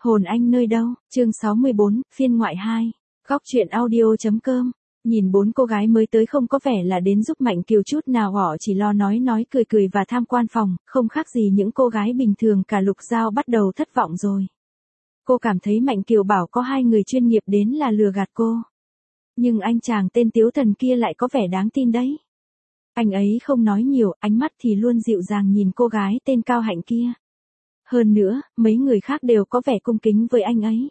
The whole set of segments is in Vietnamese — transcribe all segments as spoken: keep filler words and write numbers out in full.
Hồn anh nơi đâu, chương sáu mươi bốn, phiên ngoại hai. Góc truyện audio.com. Nhìn bốn cô gái mới tới không có vẻ là đến giúp Mạnh Kiều chút nào, họ chỉ lo nói nói cười cười và tham quan phòng, không khác gì những cô gái bình thường. Cả Lục Giao bắt đầu thất vọng rồi. Cô cảm thấy Mạnh Kiều bảo có hai người chuyên nghiệp đến là lừa gạt cô. Nhưng anh chàng tên Tiếu Thần kia lại có vẻ đáng tin đấy. Anh ấy không nói nhiều, ánh mắt thì luôn dịu dàng nhìn cô gái tên Cao Hạnh kia. Hơn nữa, mấy người khác đều có vẻ cung kính với anh ấy.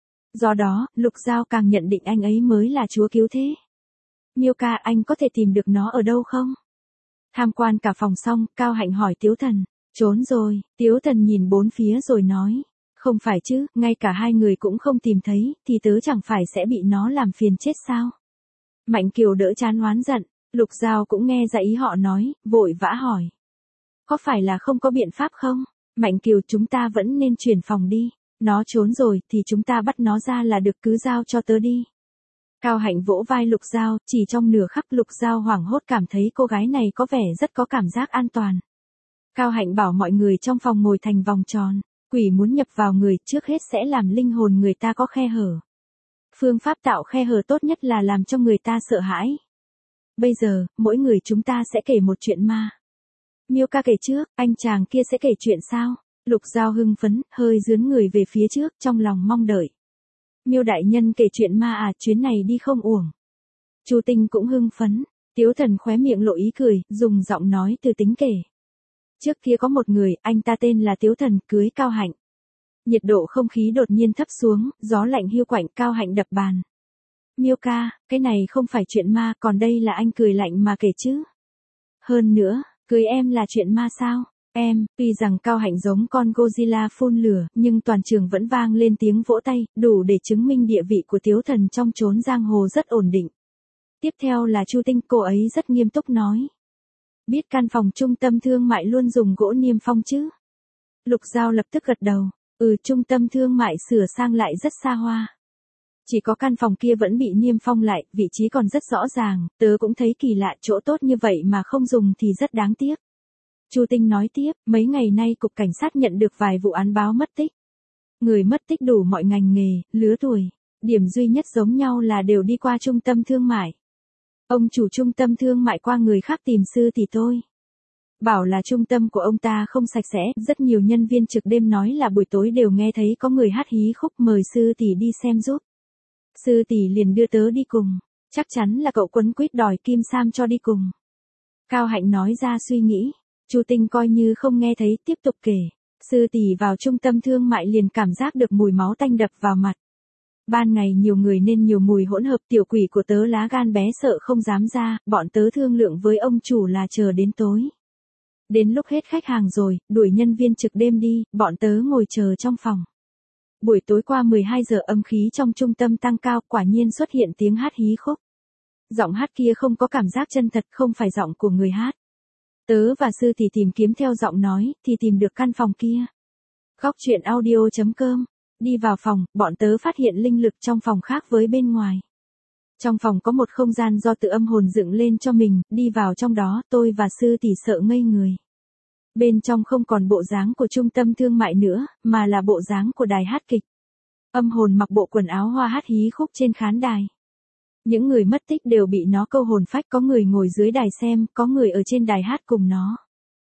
Do đó, Lục Giao càng nhận định anh ấy mới là chúa cứu thế. Miêu ca, anh có thể tìm được nó ở đâu không? Tham quan cả phòng xong, Cao Hạnh hỏi Tiếu Thần. Trốn rồi, Tiếu Thần nhìn bốn phía rồi nói. Không phải chứ, ngay cả hai người cũng không tìm thấy, thì tớ chẳng phải sẽ bị nó làm phiền chết sao? Mạnh Kiều đỡ chán oán giận, Lục Giao cũng nghe ra ý họ nói, vội vã hỏi. Có phải là không có biện pháp không? Mạnh Kiều, chúng ta vẫn nên chuyển phòng đi. Nó trốn rồi thì chúng ta bắt nó ra là được, cứ giao cho tớ đi. Cao Hạnh vỗ vai Lục Giao, chỉ trong nửa khắc Lục Giao hoảng hốt cảm thấy cô gái này có vẻ rất có cảm giác an toàn. Cao Hạnh bảo mọi người trong phòng ngồi thành vòng tròn. Quỷ muốn nhập vào người, trước hết sẽ làm linh hồn người ta có khe hở. Phương pháp tạo khe hở tốt nhất là làm cho người ta sợ hãi. Bây giờ, mỗi người chúng ta sẽ kể một chuyện ma. Miêu ca kể trước, anh chàng kia sẽ kể chuyện sao? Lục Giao hưng phấn, hơi dướn người về phía trước, trong lòng mong đợi. Miêu đại nhân kể chuyện ma à, chuyến này đi không uổng. Chu Tinh cũng hưng phấn, Tiếu Thần khóe miệng lộ ý cười, dùng giọng nói từ tính kể. Trước kia có một người, anh ta tên là Tiếu Thần, cưới Cao Hạnh. Nhiệt độ không khí đột nhiên thấp xuống, gió lạnh hiu quạnh, Cao Hạnh đập bàn. Miêu ca, cái này không phải chuyện ma, còn đây là anh cười lạnh mà kể chứ. Hơn nữa, cưới em là chuyện ma sao? Em, tuy rằng Cao Hạnh giống con Godzilla phun lửa, nhưng toàn trường vẫn vang lên tiếng vỗ tay, đủ để chứng minh địa vị của Tiếu Thần trong chốn giang hồ rất ổn định. Tiếp theo là Chu Tinh, cô ấy rất nghiêm túc nói. Biết căn phòng trung tâm thương mại luôn dùng gỗ niêm phong chứ? Lục Giao lập tức gật đầu, ừ, trung tâm thương mại sửa sang lại rất xa hoa. Chỉ có căn phòng kia vẫn bị niêm phong lại, vị trí còn rất rõ ràng, tớ cũng thấy kỳ lạ, chỗ tốt như vậy mà không dùng thì rất đáng tiếc. Chu Tinh nói tiếp, mấy ngày nay cục cảnh sát nhận được vài vụ án báo mất tích. Người mất tích đủ mọi ngành nghề, lứa tuổi, điểm duy nhất giống nhau là đều đi qua trung tâm thương mại. Ông chủ trung tâm thương mại qua người khác tìm sư tỷ tôi. Bảo là trung tâm của ông ta không sạch sẽ, rất nhiều nhân viên trực đêm nói là buổi tối đều nghe thấy có người hát hí khúc, mời sư tỷ đi xem giúp. Sư tỷ liền đưa tớ đi cùng, chắc chắn là cậu quấn quýt đòi Kim Sam cho đi cùng. Cao Hạnh nói ra suy nghĩ, Chu Tinh coi như không nghe thấy, tiếp tục kể. Sư tỷ vào trung tâm thương mại liền cảm giác được mùi máu tanh đập vào mặt. Ban ngày nhiều người nên nhiều mùi hỗn hợp, tiểu quỷ của tớ lá gan bé sợ không dám ra, bọn tớ thương lượng với ông chủ là chờ đến tối. Đến lúc hết khách hàng rồi, đuổi nhân viên trực đêm đi, bọn tớ ngồi chờ trong phòng. Buổi tối qua mười hai giờ âm khí trong trung tâm tăng cao, quả nhiên xuất hiện tiếng hát hí khúc. Giọng hát kia không có cảm giác chân thật, không phải giọng của người hát. Tớ và sư thì tìm kiếm theo giọng nói, thì tìm được căn phòng kia. Góc truyện audio.com. Đi vào phòng, bọn tớ phát hiện linh lực trong phòng khác với bên ngoài. Trong phòng có một không gian do tự âm hồn dựng lên cho mình, đi vào trong đó, tôi và sư tỷ sợ ngây người. Bên trong không còn bộ dáng của trung tâm thương mại nữa, mà là bộ dáng của đài hát kịch. Âm hồn mặc bộ quần áo hoa hát hí khúc trên khán đài. Những người mất tích đều bị nó câu hồn phách, có người ngồi dưới đài xem, có người ở trên đài hát cùng nó.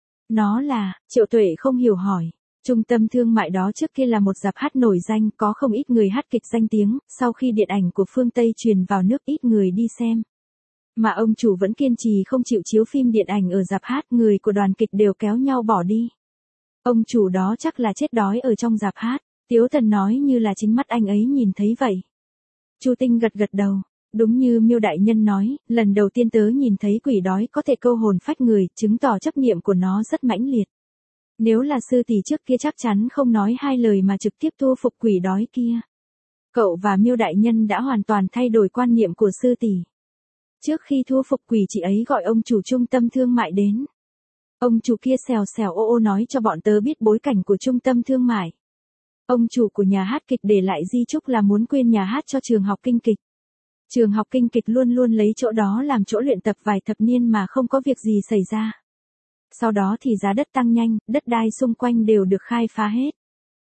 Nó là, Triệu Tuệ không hiểu hỏi. Trung tâm thương mại đó trước kia là một rạp hát nổi danh, có không ít người hát kịch danh tiếng, sau khi điện ảnh của phương Tây truyền vào nước ít người đi xem. Mà ông chủ vẫn kiên trì không chịu chiếu phim điện ảnh ở rạp hát, người của đoàn kịch đều kéo nhau bỏ đi. Ông chủ đó chắc là chết đói ở trong rạp hát, Tiếu Thần nói như là chính mắt anh ấy nhìn thấy vậy. Chu Tinh gật gật đầu, đúng như Miêu đại nhân nói, lần đầu tiên tớ nhìn thấy quỷ đói có thể câu hồn phách người, chứng tỏ chấp niệm của nó rất mãnh liệt. Nếu là sư tỷ trước kia chắc chắn không nói hai lời mà trực tiếp thu phục quỷ đói kia. Cậu và Miêu đại nhân đã hoàn toàn thay đổi quan niệm của sư tỷ. Trước khi thu phục quỷ, chị ấy gọi ông chủ trung tâm thương mại đến. Ông chủ kia xèo xèo ô ô nói cho bọn tớ biết bối cảnh của trung tâm thương mại. Ông chủ của nhà hát kịch để lại di chúc là muốn quyên nhà hát cho trường học kinh kịch. Trường học kinh kịch luôn luôn lấy chỗ đó làm chỗ luyện tập vài thập niên mà không có việc gì xảy ra. Sau đó thì giá đất tăng nhanh, đất đai xung quanh đều được khai phá hết.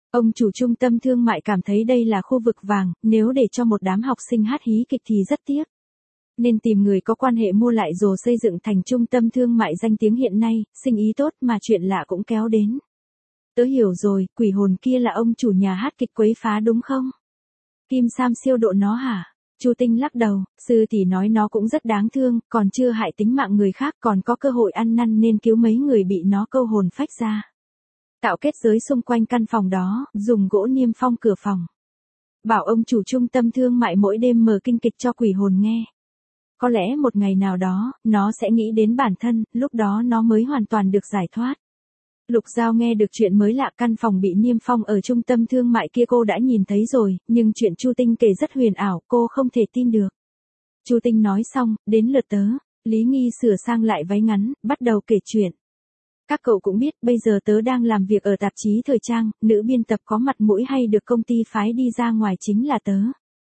Ông chủ trung tâm thương mại cảm thấy đây là khu vực vàng, nếu để cho một đám học sinh hát hí kịch thì rất tiếc. Nên tìm người có quan hệ mua lại rồi xây dựng thành trung tâm thương mại danh tiếng hiện nay, sinh ý tốt mà chuyện lạ cũng kéo đến. Tớ hiểu rồi, quỷ hồn kia là ông chủ nhà hát kịch quấy phá đúng không? Kim Sam siêu độ nó hả? Chu Tinh lắc đầu, sư tỷ nói nó cũng rất đáng thương, còn chưa hại tính mạng người khác, còn có cơ hội ăn năn nên cứu mấy người bị nó câu hồn phách ra. Tạo kết giới xung quanh căn phòng đó, dùng gỗ niêm phong cửa phòng. Bảo ông chủ trung tâm thương mại mỗi đêm mở kinh kịch cho quỷ hồn nghe. Có lẽ một ngày nào đó, nó sẽ nghĩ đến bản thân, lúc đó nó mới hoàn toàn được giải thoát. Lục Giao nghe được chuyện mới lạ, căn phòng bị niêm phong ở trung tâm thương mại kia cô đã nhìn thấy rồi, nhưng chuyện Chu Tinh kể rất huyền ảo, cô không thể tin được. Chu Tinh nói xong, đến lượt tớ, Lý Nghi sửa sang lại váy ngắn, bắt đầu kể chuyện. Các cậu cũng biết, bây giờ tớ đang làm việc ở tạp chí thời trang, nữ biên tập có mặt mũi hay được công ty phái đi ra ngoài chính là tớ.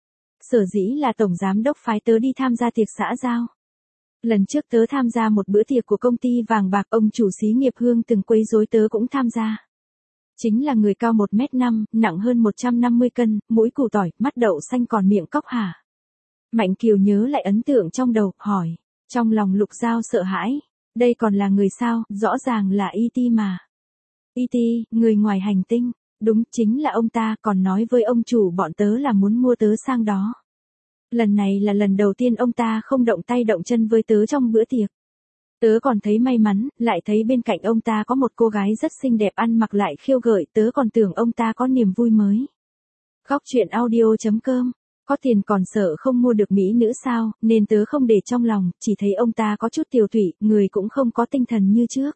Sở dĩ là tổng giám đốc phái tớ đi tham gia tiệc xã giao. Lần trước tớ tham gia một bữa tiệc của công ty vàng bạc, ông chủ xí nghiệp Hương từng quấy rối tớ cũng tham gia. Chính là người cao một mét năm, nặng hơn một trăm năm mươi cân, mũi củ tỏi, mắt đậu xanh còn miệng cóc hả. Mạnh Kiều nhớ lại ấn tượng trong đầu, hỏi. Trong lòng Lục Giao sợ hãi. Đây còn là người sao, rõ ràng là e tê mà. e tê, người ngoài hành tinh. Đúng, chính là ông ta, còn nói với ông chủ bọn tớ là muốn mua tớ sang đó. Lần này là lần đầu tiên ông ta không động tay động chân với tớ trong bữa tiệc. Tớ còn thấy may mắn, lại thấy bên cạnh ông ta có một cô gái rất xinh đẹp ăn mặc lại khiêu gợi, tớ còn tưởng ông ta có niềm vui mới. Góc truyện audio chấm com, có tiền còn sợ không mua được mỹ nữ sao, nên tớ không để trong lòng, chỉ thấy ông ta có chút tiều tụy, người cũng không có tinh thần như trước.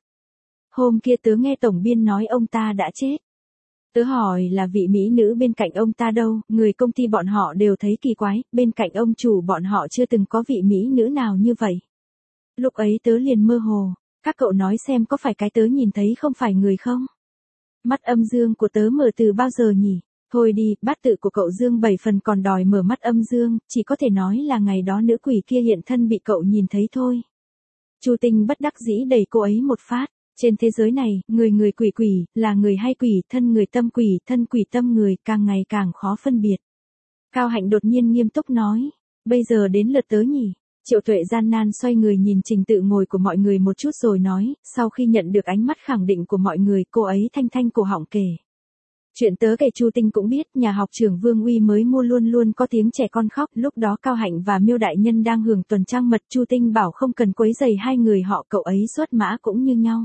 Hôm kia tớ nghe tổng biên nói ông ta đã chết. Tớ hỏi là vị mỹ nữ bên cạnh ông ta đâu, người công ty bọn họ đều thấy kỳ quái, bên cạnh ông chủ bọn họ chưa từng có vị mỹ nữ nào như vậy. Lúc ấy tớ liền mơ hồ, các cậu nói xem có phải cái tớ nhìn thấy không phải người không? Mắt âm dương của tớ mở từ bao giờ nhỉ? Thôi đi, bát tự của cậu dương bảy phần còn đòi mở mắt âm dương, chỉ có thể nói là ngày đó nữ quỷ kia hiện thân bị cậu nhìn thấy thôi. Chu Tinh bất đắc dĩ đẩy cô ấy một phát. Trên thế giới này, người người quỷ quỷ, là người hay quỷ, thân người tâm quỷ, thân quỷ tâm người, càng ngày càng khó phân biệt. Cao Hạnh đột nhiên nghiêm túc nói, bây giờ đến lượt tớ nhỉ. Triệu Tuệ gian nan xoay người nhìn trình tự ngồi của mọi người một chút rồi nói, sau khi nhận được ánh mắt khẳng định của mọi người, cô ấy thanh thanh cổ họng kể. Chuyện tớ kể Chu Tinh cũng biết, nhà học trưởng Vương Uy mới mua luôn luôn có tiếng trẻ con khóc, lúc đó Cao Hạnh và Miêu Đại Nhân đang hưởng tuần trăng mật, Chu Tinh bảo không cần quấy rầy hai người họ, cậu ấy xuất mã cũng như nhau.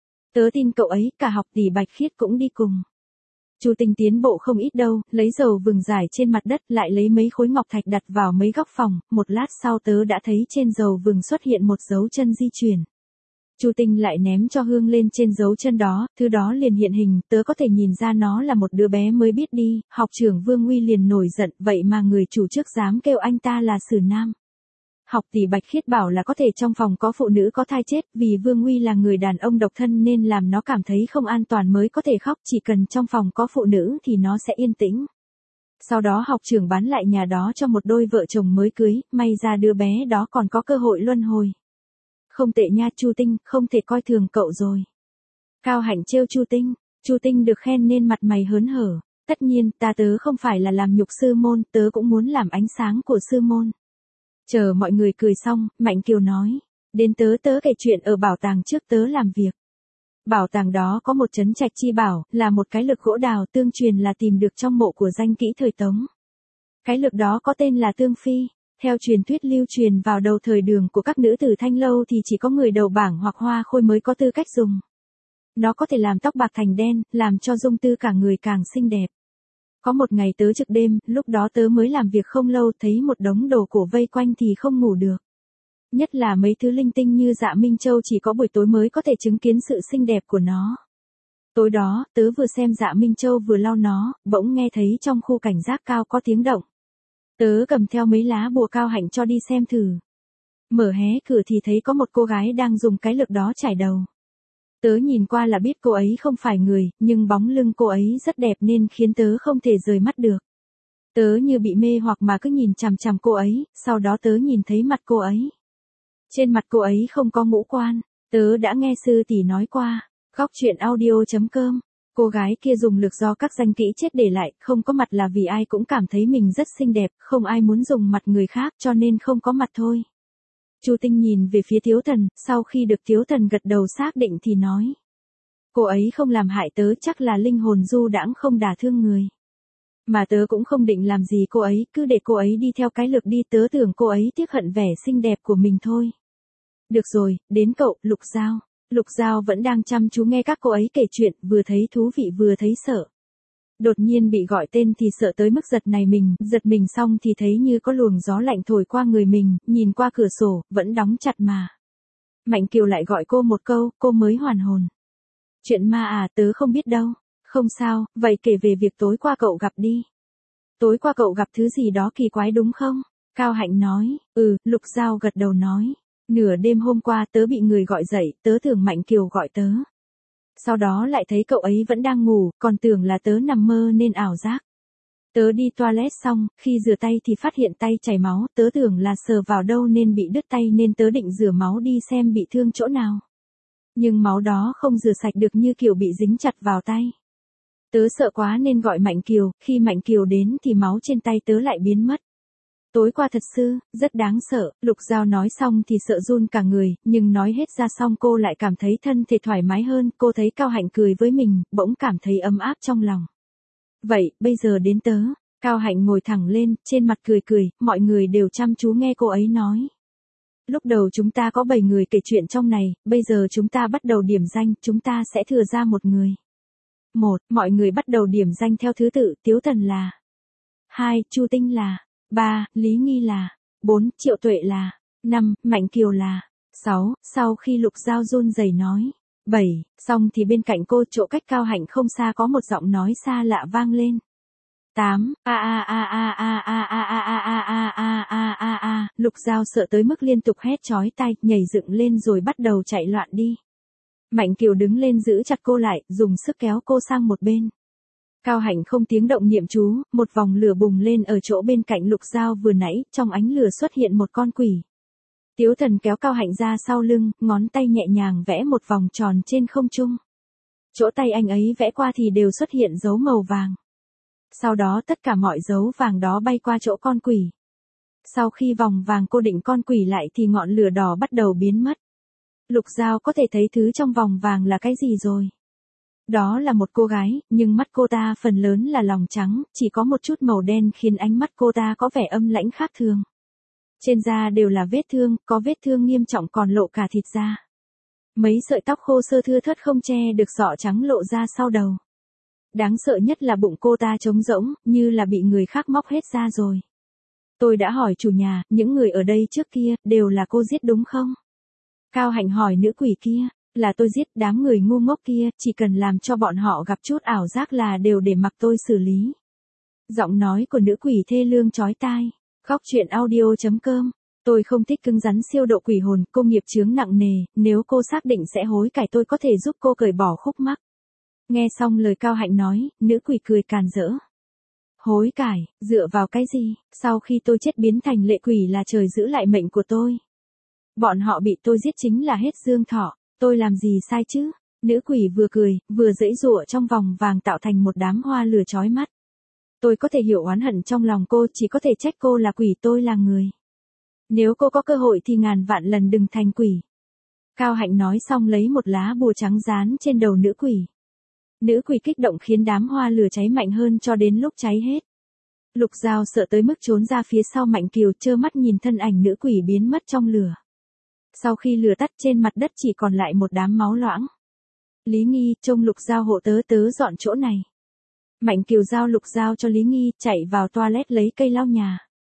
Tớ tin cậu ấy, cả học tỷ Bạch Khiết cũng đi cùng. Chu Tinh tiến bộ không ít đâu, lấy dầu vừng rải trên mặt đất, lại lấy mấy khối ngọc thạch đặt vào mấy góc phòng, một lát sau tớ đã thấy trên dầu vừng xuất hiện một dấu chân di chuyển. Chu Tinh lại ném cho hương lên trên dấu chân đó, thứ đó liền hiện hình, tớ có thể nhìn ra nó là một đứa bé mới biết đi, học trưởng Vương Uy liền nổi giận, vậy mà người chủ trước dám kêu anh ta là Sử Nam. Học tỷ Bạch Khiết bảo là có thể trong phòng có phụ nữ có thai chết, vì Vương Uy là người đàn ông độc thân nên làm nó cảm thấy không an toàn mới có thể khóc, chỉ cần trong phòng có phụ nữ thì nó sẽ yên tĩnh. Sau đó học trưởng bán lại nhà đó cho một đôi vợ chồng mới cưới, may ra đứa bé đó còn có cơ hội luân hồi. Không tệ nha Chu Tinh, không thể coi thường cậu rồi. Cao Hạnh trêu Chu Tinh, Chu Tinh được khen nên mặt mày hớn hở, tất nhiên ta tớ không phải là làm nhục sư môn, tớ cũng muốn làm ánh sáng của sư môn. Chờ mọi người cười xong, Mạnh Kiều nói, đến tớ tớ kể chuyện ở bảo tàng trước tớ làm việc. Bảo tàng đó có một trấn trạch chi bảo, là một cái lực gỗ đào tương truyền là tìm được trong mộ của danh kỹ thời Tống. Cái lực đó có tên là Tương Phi, theo truyền thuyết lưu truyền vào đầu thời Đường của các nữ tử Thanh Lâu thì chỉ có người đầu bảng hoặc hoa khôi mới có tư cách dùng. Nó có thể làm tóc bạc thành đen, làm cho dung tư cả người càng xinh đẹp. Có một ngày tớ trực đêm, lúc đó tớ mới làm việc không lâu, thấy một đống đồ cổ vây quanh thì không ngủ được. Nhất là mấy thứ linh tinh như Dạ Minh Châu chỉ có buổi tối mới có thể chứng kiến sự xinh đẹp của nó. Tối đó, tớ vừa xem Dạ Minh Châu vừa lau nó, bỗng nghe thấy trong khu cảnh giác cao có tiếng động. Tớ cầm theo mấy lá bùa Cao Hạnh cho đi xem thử. Mở hé cửa thì thấy có một cô gái đang dùng cái lực đó chải đầu. Tớ nhìn qua là biết cô ấy không phải người, nhưng bóng lưng cô ấy rất đẹp nên khiến tớ không thể rời mắt được. Tớ như bị mê hoặc mà cứ nhìn chằm chằm cô ấy, sau đó tớ nhìn thấy mặt cô ấy. Trên mặt cô ấy không có ngũ quan, tớ đã nghe sư tỷ nói qua. Góc truyện audio chấm com Cô gái kia dùng lực do các danh kỹ chết để lại, không có mặt là vì ai cũng cảm thấy mình rất xinh đẹp, không ai muốn dùng mặt người khác cho nên không có mặt thôi. Chu Tinh nhìn về phía Tiếu Thần, sau khi được Tiếu Thần gật đầu xác định thì nói. Cô ấy không làm hại tớ, chắc là linh hồn du đãng không đả thương người. Mà tớ cũng không định làm gì cô ấy, cứ để cô ấy đi theo cái lực đi, tớ tưởng cô ấy tiếc hận vẻ xinh đẹp của mình thôi. Được rồi, đến cậu, Lục Giao. Lục Giao vẫn đang chăm chú nghe các cô ấy kể chuyện, vừa thấy thú vị vừa thấy sợ. Đột nhiên bị gọi tên thì sợ tới mức giật này mình, giật mình xong thì thấy như có luồng gió lạnh thổi qua người mình, nhìn qua cửa sổ, vẫn đóng chặt mà. Mạnh Kiều lại gọi cô một câu, cô mới hoàn hồn. Chuyện ma à, tớ không biết đâu. Không sao, vậy kể về việc tối qua cậu gặp đi. Tối qua cậu gặp thứ gì đó kỳ quái đúng không? Cao Hạnh nói, ừ, Lục Giao gật đầu nói. Nửa đêm hôm qua tớ bị người gọi dậy, tớ tưởng Mạnh Kiều gọi tớ. Sau đó lại thấy cậu ấy vẫn đang ngủ, còn tưởng là tớ nằm mơ nên ảo giác. Tớ đi toilet xong, khi rửa tay thì phát hiện tay chảy máu, tớ tưởng là sờ vào đâu nên bị đứt tay nên tớ định rửa máu đi xem bị thương chỗ nào. Nhưng máu đó không rửa sạch được như kiểu bị dính chặt vào tay. Tớ sợ quá nên gọi Mạnh Kiều, khi Mạnh Kiều đến thì máu trên tay tớ lại biến mất. Tối qua thật sự, rất đáng sợ, Lục Giao nói xong thì sợ run cả người, nhưng nói hết ra xong cô lại cảm thấy thân thể thoải mái hơn, cô thấy Cao Hạnh cười với mình, bỗng cảm thấy ấm áp trong lòng. Vậy, bây giờ đến tớ, Cao Hạnh ngồi thẳng lên, trên mặt cười cười, mọi người đều chăm chú nghe cô ấy nói. Lúc đầu chúng ta có bảy người kể chuyện trong này, bây giờ chúng ta bắt đầu điểm danh, chúng ta sẽ thừa ra một người. Một, mọi người bắt đầu điểm danh theo thứ tự, Tiếu Thần là. Hai, Chu Tinh là. Ba, Lý Nghi là. Bốn, Triệu Tuệ là. Năm, Mạnh Kiều là. Sáu, sau khi Lục Giao run rẩy nói. Bảy, xong thì bên cạnh cô chỗ cách Cao Hạnh không xa có một giọng nói xa lạ vang lên. Tám, a a a a a a a a a a a a a a a, Lục Giao sợ tới mức liên tục hét chói tai, nhảy dựng lên rồi bắt đầu chạy loạn đi. Mạnh Kiều đứng lên giữ chặt cô lại, dùng sức kéo cô sang một bên. Cao Hạnh không tiếng động niệm chú, một vòng lửa bùng lên ở chỗ bên cạnh Lục Giao vừa nãy, trong ánh lửa xuất hiện một con quỷ. Tiếu Thần kéo Cao Hạnh ra sau lưng, ngón tay nhẹ nhàng vẽ một vòng tròn trên không trung. Chỗ tay anh ấy vẽ qua thì đều xuất hiện dấu màu vàng. Sau đó tất cả mọi dấu vàng đó bay qua chỗ con quỷ. Sau khi vòng vàng cô định con quỷ lại thì ngọn lửa đỏ bắt đầu biến mất. Lục Giao có thể thấy thứ trong vòng vàng là cái gì rồi. Đó là một cô gái, nhưng mắt cô ta phần lớn là lòng trắng, chỉ có một chút màu đen khiến ánh mắt cô ta có vẻ âm lãnh khác thường. Trên da đều là vết thương, có vết thương nghiêm trọng còn lộ cả thịt da. Mấy sợi tóc khô sơ thưa thớt không che được sọ trắng lộ ra sau đầu. Đáng sợ nhất là bụng cô ta trống rỗng, như là bị người khác móc hết ra rồi. Tôi đã hỏi chủ nhà, những người ở đây trước kia, đều là cô giết đúng không? Cao Hạnh hỏi nữ quỷ kia, là tôi giết, đám người ngu ngốc kia, chỉ cần làm cho bọn họ gặp chút ảo giác là đều để mặc tôi xử lý. Giọng nói của nữ quỷ thê lương chói tai. Góc truyện audio chấm com. Tôi không thích cứng rắn siêu độ quỷ hồn, cô nghiệp chướng nặng nề, nếu cô xác định sẽ hối cải tôi có thể giúp cô cởi bỏ khúc mắc. Nghe xong lời Cao Hạnh nói, nữ quỷ cười càn rỡ. Hối cải, dựa vào cái gì, sau khi tôi chết biến thành lệ quỷ là trời giữ lại mệnh của tôi. Bọn họ bị tôi giết chính là hết dương thọ, tôi làm gì sai chứ? Nữ quỷ vừa cười, vừa giãy giụa trong vòng vàng tạo thành một đám hoa lửa chói mắt. Tôi có thể hiểu oán hận trong lòng cô, chỉ có thể trách cô là quỷ, tôi là người. Nếu cô có cơ hội thì ngàn vạn lần đừng thành quỷ. Cao Hạnh nói xong lấy một lá bùa trắng dán trên đầu nữ quỷ. Nữ quỷ kích động khiến đám hoa lửa cháy mạnh hơn cho đến lúc cháy hết. Lục Giao sợ tới mức trốn ra phía sau Mạnh Kiều, trơ mắt nhìn thân ảnh nữ quỷ biến mất trong lửa. Sau khi lửa tắt trên mặt đất chỉ còn lại một đám máu loãng. Lý Nghi, trông Lục Giao hộ tớ, tớ dọn chỗ này. Mạnh Kiều giao Lục Giao cho Lý Nghi, chạy vào toilet lấy cây lau nhà.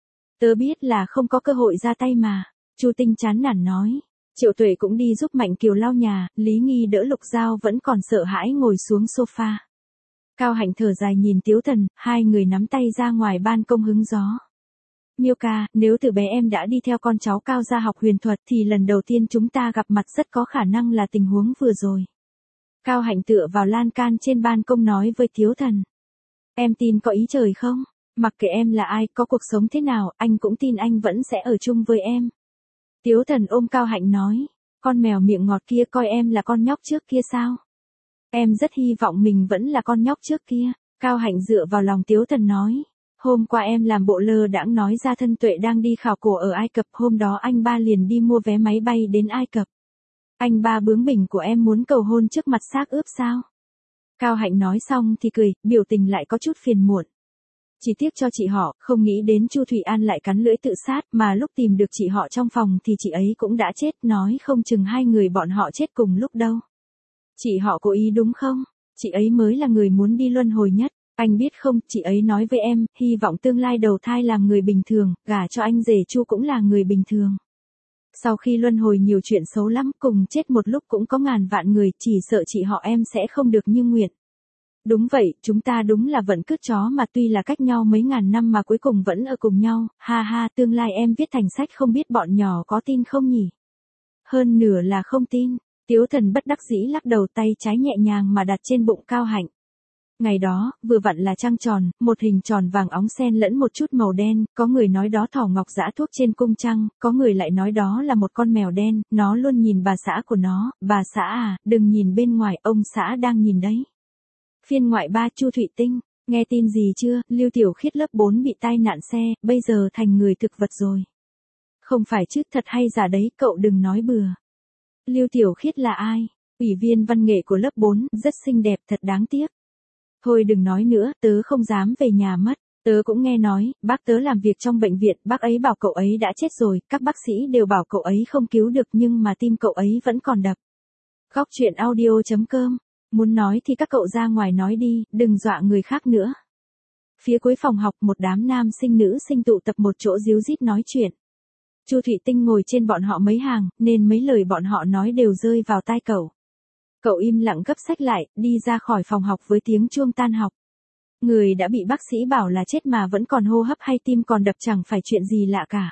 Tớ biết là không có cơ hội ra tay mà, Chu Tinh chán nản nói. Triệu Tuệ cũng đi giúp Mạnh Kiều lau nhà, Lý Nghi đỡ Lục Giao vẫn còn sợ hãi ngồi xuống sofa. Cao Hạnh thở dài nhìn Tiếu Thần, hai người nắm tay ra ngoài ban công hứng gió. Miêu ca, nếu từ bé em đã đi theo con cháu Cao ra học huyền thuật thì lần đầu tiên chúng ta gặp mặt rất có khả năng là tình huống vừa rồi. Cao Hạnh tựa vào lan can trên ban công nói với Tiếu Thần. Em tin có ý trời không? Mặc kệ em là ai, có cuộc sống thế nào, anh cũng tin anh vẫn sẽ ở chung với em. Tiếu Thần ôm Cao Hạnh nói, con mèo miệng ngọt kia coi em là con nhóc trước kia sao? Em rất hy vọng mình vẫn là con nhóc trước kia. Cao Hạnh dựa vào lòng Tiếu Thần nói. Hôm qua em làm bộ lơ đãng nói ra thân Tuệ đang đi khảo cổ ở Ai Cập, hôm đó anh ba liền đi mua vé máy bay đến Ai Cập. Anh ba bướng bỉnh của em muốn cầu hôn trước mặt xác ướp sao? Cao Hạnh nói xong thì cười, biểu tình lại có chút phiền muộn. Chỉ tiếc cho chị họ, không nghĩ đến Chu Thủy An lại cắn lưỡi tự sát, mà lúc tìm được chị họ trong phòng thì chị ấy cũng đã chết, nói không chừng hai người bọn họ chết cùng lúc đâu. Chị họ cố ý đúng không? Chị ấy mới là người muốn đi luân hồi nhất. Anh biết không, chị ấy nói với em, hy vọng tương lai đầu thai làm người bình thường, gả cho anh rể Chu cũng là người bình thường. Sau khi luân hồi nhiều chuyện xấu lắm, cùng chết một lúc cũng có ngàn vạn người, chỉ sợ chị họ em sẽ không được như nguyện. Đúng vậy, chúng ta đúng là vận cứt chó mà, tuy là cách nhau mấy ngàn năm mà cuối cùng vẫn ở cùng nhau, ha ha, tương lai em viết thành sách không biết bọn nhỏ có tin không nhỉ? Hơn nửa là không tin. Tiếu Thần bất đắc dĩ lắc đầu, tay trái nhẹ nhàng mà đặt trên bụng Cao Hạnh. Ngày đó, vừa vặn là trăng tròn, một hình tròn vàng óng xen lẫn một chút màu đen, có người nói đó thỏ ngọc giã thuốc trên cung trăng, có người lại nói đó là một con mèo đen, nó luôn nhìn bà xã của nó, bà xã à, đừng nhìn bên ngoài, ông xã đang nhìn đấy. Phiên ngoại ba, Chu Thụy Tinh, nghe tin gì chưa, Lưu Tiểu Khiết lớp bốn bị tai nạn xe, bây giờ thành người thực vật rồi. Không phải chứ, thật hay giả đấy, cậu đừng nói bừa. Lưu Tiểu Khiết là ai? Ủy viên văn nghệ của lớp bốn, rất xinh đẹp, thật đáng tiếc. Thôi đừng nói nữa, tớ không dám về nhà mất. Tớ cũng nghe nói, bác tớ làm việc trong bệnh viện, bác ấy bảo cậu ấy đã chết rồi, các bác sĩ đều bảo cậu ấy không cứu được nhưng mà tim cậu ấy vẫn còn đập. Góc truyện audio chấm com. Muốn nói thì các cậu ra ngoài nói đi, đừng dọa người khác nữa. Phía cuối phòng học, một đám nam sinh nữ sinh tụ tập một chỗ díu dít nói chuyện. Chu Thụy Tinh ngồi trên bọn họ mấy hàng, nên mấy lời bọn họ nói đều rơi vào tai cậu. Cậu im lặng gấp sách lại, đi ra khỏi phòng học với tiếng chuông tan học. Người đã bị bác sĩ bảo là chết mà vẫn còn hô hấp hay tim còn đập chẳng phải chuyện gì lạ cả.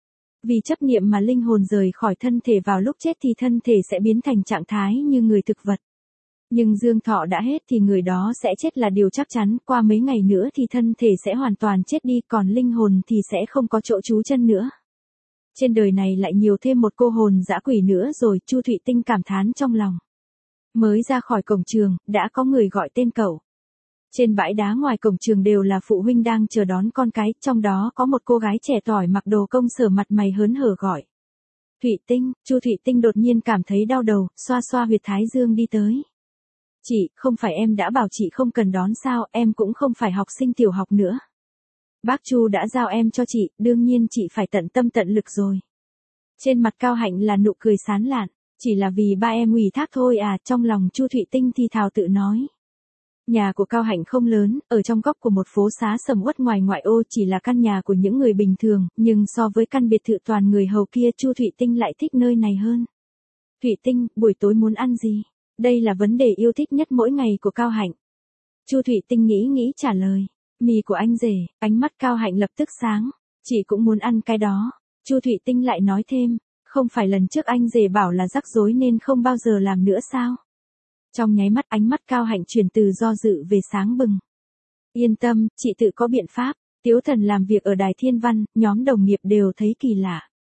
Vì chấp niệm mà linh hồn rời khỏi thân thể vào lúc chết thì thân thể sẽ biến thành trạng thái như người thực vật. Nhưng dương thọ đã hết thì người đó sẽ chết là điều chắc chắn, qua mấy ngày nữa thì thân thể sẽ hoàn toàn chết đi, còn linh hồn thì sẽ không có chỗ trú chân nữa. Trên đời này lại nhiều thêm một cô hồn dã quỷ nữa rồi, Chu Thụy Tinh cảm thán trong lòng. Mới ra khỏi cổng trường, đã có người gọi tên cậu. Trên bãi đá ngoài cổng trường đều là phụ huynh đang chờ đón con cái, trong đó có một cô gái trẻ tuổi mặc đồ công sở mặt mày hớn hở gọi. Thụy Tinh, Chu Thụy Tinh đột nhiên cảm thấy đau đầu, xoa xoa huyệt thái dương đi tới. Chị, không phải em đã bảo chị không cần đón sao, em cũng không phải học sinh tiểu học nữa. Bác Chu đã giao em cho chị, đương nhiên chị phải tận tâm tận lực rồi. Trên mặt Cao Hạnh là nụ cười sán lạn, chỉ là vì ba em ủy thác thôi à, trong lòng Chu Thụy Tinh thì thào tự nói. Nhà của Cao Hạnh không lớn, ở trong góc của một phố xá sầm uất ngoài ngoại ô, chỉ là căn nhà của những người bình thường, nhưng so với căn biệt thự toàn người hầu kia, Chu Thụy Tinh lại thích nơi này hơn. Thụy Tinh, buổi tối muốn ăn gì? Đây là vấn đề yêu thích nhất mỗi ngày của Cao Hạnh. Chu Thụy Tinh nghĩ nghĩ trả lời. Mì của anh rể, ánh mắt Cao Hạnh lập tức sáng. Chị cũng muốn ăn cái đó. Chu Thụy Tinh lại nói thêm, không phải lần trước anh rể bảo là rắc rối nên không bao giờ làm nữa sao? Trong nháy mắt ánh mắt Cao Hạnh chuyển từ do dự về sáng bừng. Yên tâm, chị tự có biện pháp. Tiếu Thần làm việc ở Đài Thiên Văn, nhóm đồng nghiệp đều thấy kỳ lạ.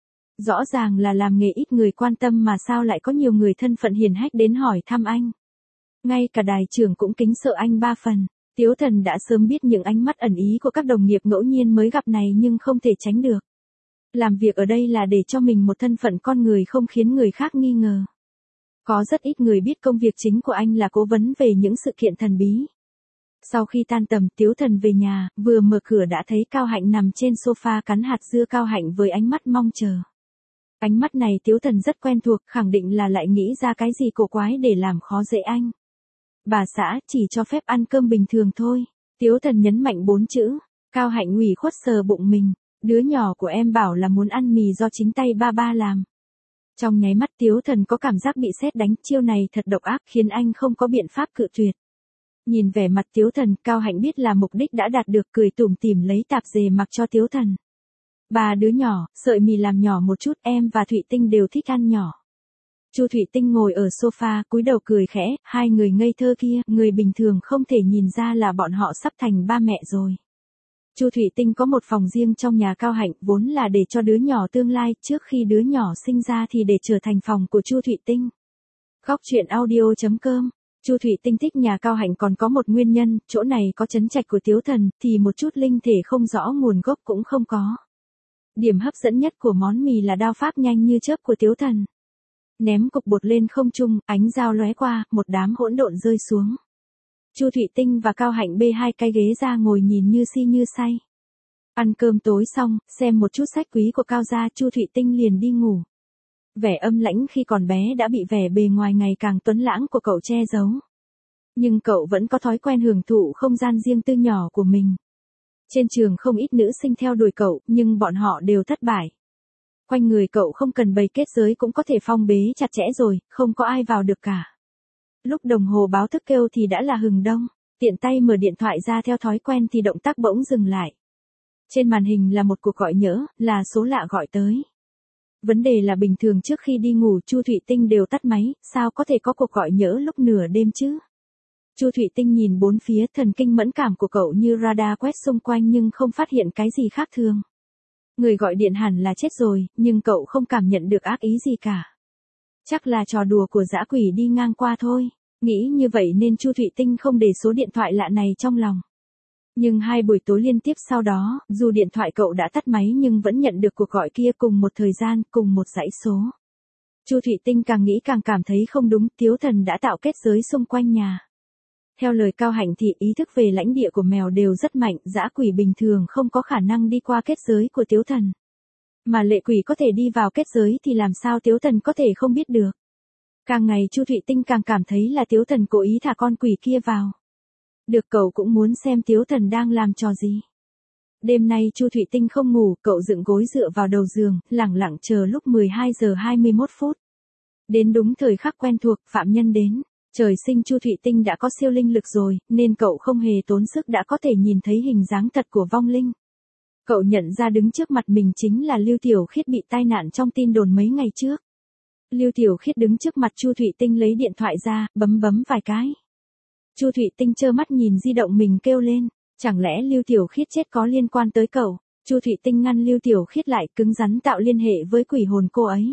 Rõ ràng là làm nghề ít người quan tâm mà sao lại có nhiều người thân phận hiền hách đến hỏi thăm anh. Ngay cả đài trưởng cũng kính sợ anh ba phần. Tiếu Thần đã sớm biết những ánh mắt ẩn ý của các đồng nghiệp ngẫu nhiên mới gặp này nhưng không thể tránh được. Làm việc ở đây là để cho mình một thân phận con người không khiến người khác nghi ngờ. Có rất ít người biết công việc chính của anh là cố vấn về những sự kiện thần bí. Sau khi tan tầm, Tiếu Thần về nhà, vừa mở cửa đã thấy Cao Hạnh nằm trên sofa cắn hạt dưa. Cao Hạnh với ánh mắt mong chờ. Ánh mắt này Tiếu Thần rất quen thuộc, khẳng định là lại nghĩ ra cái gì cổ quái để làm khó dễ anh. Bà xã, chỉ cho phép ăn cơm bình thường thôi. Tiếu Thần nhấn mạnh bốn chữ. Cao Hạnh ủy khuất sờ bụng mình. Đứa nhỏ của em bảo là muốn ăn mì do chính tay ba ba làm. Trong nháy mắt Tiếu Thần có cảm giác bị sét đánh, chiêu này thật độc ác khiến anh không có biện pháp cự tuyệt. Nhìn vẻ mặt Tiếu Thần, Cao Hạnh biết là mục đích đã đạt được, cười tủm tỉm lấy tạp dề mặc cho Tiếu Thần. Ba đứa nhỏ, sợi mì làm nhỏ một chút, em và Thụy Tinh đều thích ăn nhỏ. Chu Thụy Tinh ngồi ở sofa, cúi đầu cười khẽ, hai người ngây thơ kia, người bình thường không thể nhìn ra là bọn họ sắp thành ba mẹ rồi. Chu Thụy Tinh có một phòng riêng trong nhà Cao Hạnh, vốn là để cho đứa nhỏ tương lai, trước khi đứa nhỏ sinh ra thì để trở thành phòng của Chu Thụy Tinh. Góc truyện audio chấm com Chu Thụy Tinh thích nhà Cao Hạnh còn có một nguyên nhân, chỗ này có trấn trạch của Tiếu Thần, thì một chút linh thể không rõ nguồn gốc cũng không có. Điểm hấp dẫn nhất của món mì là đao pháp nhanh như chớp của Tiếu Thần. Ném cục bột lên không trung, ánh dao lóe qua, một đám hỗn độn rơi xuống. Chu Thụy Tinh và Cao Hạnh bê hai cái ghế ra ngồi nhìn như si như say. Ăn cơm tối xong, xem một chút sách quý của Cao gia, Chu Thụy Tinh liền đi ngủ. Vẻ âm lãnh khi còn bé đã bị vẻ bề ngoài ngày càng tuấn lãng của cậu che giấu. Nhưng cậu vẫn có thói quen hưởng thụ không gian riêng tư nhỏ của mình. Trên trường không ít nữ sinh theo đuổi cậu, nhưng bọn họ đều thất bại. Quanh người cậu không cần bày kết giới cũng có thể phong bế chặt chẽ rồi, không có ai vào được cả. Lúc đồng hồ báo thức kêu thì đã là hừng đông, tiện tay mở điện thoại ra theo thói quen thì động tác bỗng dừng lại. Trên màn hình là một cuộc gọi nhỡ, là số lạ gọi tới. Vấn đề là bình thường trước khi đi ngủ Chu Thụy Tinh đều tắt máy, sao có thể có cuộc gọi nhỡ lúc nửa đêm chứ? Chu Thụy Tinh nhìn bốn phía, thần kinh mẫn cảm của cậu như radar quét xung quanh nhưng không phát hiện cái gì khác thường. Người gọi điện hẳn là chết rồi, nhưng cậu không cảm nhận được ác ý gì cả. Chắc là trò đùa của dã quỷ đi ngang qua thôi. Nghĩ như vậy nên Chu Thụy Tinh không để số điện thoại lạ này trong lòng. Nhưng hai buổi tối liên tiếp sau đó, dù điện thoại cậu đã tắt máy nhưng vẫn nhận được cuộc gọi kia cùng một thời gian, cùng một dãy số. Chu Thụy Tinh càng nghĩ càng cảm thấy không đúng, Tiếu Thần đã tạo kết giới xung quanh nhà. Theo lời Cao Hạnh thì ý thức về lãnh địa của mèo đều rất mạnh, dã quỷ bình thường không có khả năng đi qua kết giới của Tiếu Thần. Mà lệ quỷ có thể đi vào kết giới thì làm sao Tiếu Thần có thể không biết được. Càng ngày Chu Thụy Tinh càng cảm thấy là Tiếu Thần cố ý thả con quỷ kia vào. Được, cậu cũng muốn xem Tiếu Thần đang làm trò gì. Đêm nay Chu Thụy Tinh không ngủ, cậu dựng gối dựa vào đầu giường, lẳng lặng chờ lúc mười hai giờ hai mươi mốt phút. Đến đúng thời khắc quen thuộc, phạm nhân đến. Trời sinh Chu Thụy Tinh đã có siêu linh lực rồi, nên cậu không hề tốn sức đã có thể nhìn thấy hình dáng thật của vong linh. Cậu nhận ra đứng trước mặt mình chính là Lưu Tiểu Khiết bị tai nạn trong tin đồn mấy ngày trước. Lưu Tiểu Khiết đứng trước mặt Chu Thụy Tinh lấy điện thoại ra, bấm bấm vài cái. Chu Thụy Tinh trơ mắt nhìn di động mình kêu lên, chẳng lẽ Lưu Tiểu Khiết chết có liên quan tới cậu? Chu Thụy Tinh ngăn Lưu Tiểu Khiết lại, cứng rắn tạo liên hệ với quỷ hồn cô ấy.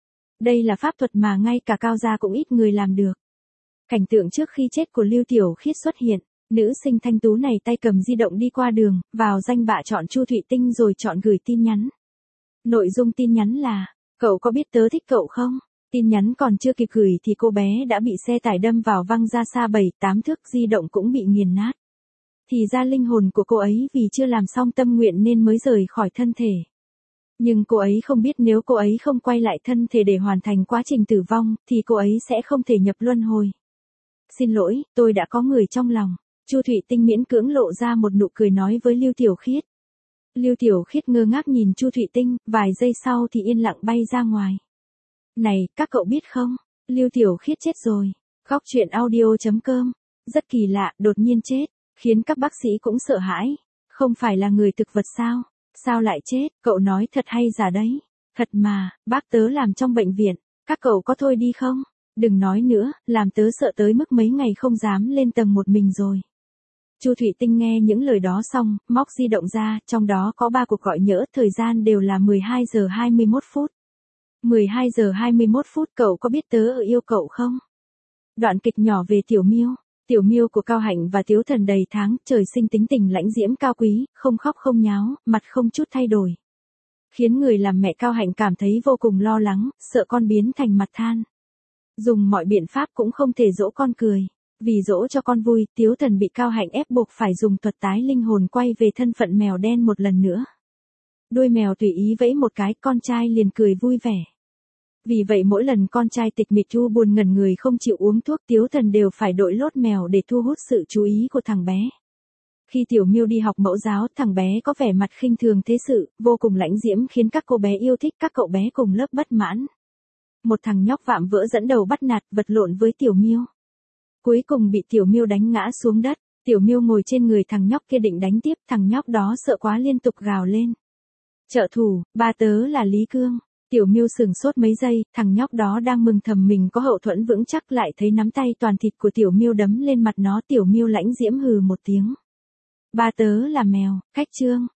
Đây là pháp thuật mà ngay cả Cao gia cũng ít người làm được. Cảnh tượng trước khi chết của Lưu Tiểu Khiết xuất hiện, nữ sinh thanh tú này tay cầm di động đi qua đường, vào danh bạ chọn Chu Thụy Tinh rồi chọn gửi tin nhắn. Nội dung tin nhắn là, cậu có biết tớ thích cậu không? Tin nhắn còn chưa kịp gửi thì cô bé đã bị xe tải đâm vào văng ra xa bảy tám thước, di động cũng bị nghiền nát. Thì ra linh hồn của cô ấy vì chưa làm xong tâm nguyện nên mới rời khỏi thân thể. Nhưng cô ấy không biết nếu cô ấy không quay lại thân thể để hoàn thành quá trình tử vong, thì cô ấy sẽ không thể nhập luân hồi. Xin lỗi, tôi đã có người trong lòng. Chu Thụy Tinh miễn cưỡng lộ ra một nụ cười nói với Lưu Tiểu Khiết. Lưu Tiểu Khiết ngơ ngác nhìn Chu Thụy Tinh, vài giây sau thì yên lặng bay ra ngoài. Này, các cậu biết không, Lưu Tiểu Khiết chết rồi. Góc truyện audio chấm com. Rất kỳ lạ, đột nhiên chết, khiến các bác sĩ cũng sợ hãi. Không phải là người thực vật sao? Sao lại chết? Cậu nói thật hay giả đấy? Thật mà, bác tớ làm trong bệnh viện. Các cậu có thôi đi không? Đừng nói nữa, làm tớ sợ tới mức mấy ngày không dám lên tầng một mình rồi. Chu Thụy Tinh nghe những lời đó xong, móc di động ra, trong đó có ba cuộc gọi nhỡ, thời gian đều là mười hai giờ hai mươi mốt phút. mười hai giờ hai mươi mốt phút, cậu có biết tớ yêu cậu không? Đoạn kịch nhỏ về Tiểu Miêu. Tiểu Miêu của Cao Hạnh và Tiếu Thần đầy tháng, trời sinh tính tình lãnh diễm cao quý, không khóc không nháo, mặt không chút thay đổi. Khiến người làm mẹ Cao Hạnh cảm thấy vô cùng lo lắng, sợ con biến thành mặt than. Dùng mọi biện pháp cũng không thể dỗ con cười. Vì dỗ cho con vui, Tiếu Thần bị Cao Hạnh ép buộc phải dùng thuật tái linh hồn quay về thân phận mèo đen một lần nữa. Đuôi mèo tùy ý vẫy một cái, con trai liền cười vui vẻ. Vì vậy mỗi lần con trai tịch mịch chu buồn ngẩn người không chịu uống thuốc, Tiếu Thần đều phải đội lốt mèo để thu hút sự chú ý của thằng bé. Khi Tiểu Miêu đi học mẫu giáo, thằng bé có vẻ mặt khinh thường thế sự, vô cùng lãnh diễm khiến các cô bé yêu thích, các cậu bé cùng lớp bất mãn. Một thằng nhóc vạm vỡ dẫn đầu bắt nạt, vật lộn với Tiểu Miêu. Cuối cùng bị Tiểu Miêu đánh ngã xuống đất, Tiểu Miêu ngồi trên người thằng nhóc kia định đánh tiếp, thằng nhóc đó sợ quá liên tục gào lên. Trợ thủ, ba tớ là Lý Cương. Tiểu Miêu sừng sốt mấy giây, thằng nhóc đó đang mừng thầm mình có hậu thuẫn vững chắc lại thấy nắm tay toàn thịt của Tiểu Miêu đấm lên mặt nó. Tiểu Miêu lãnh diễm hừ một tiếng. Ba tớ là mèo, cách trương.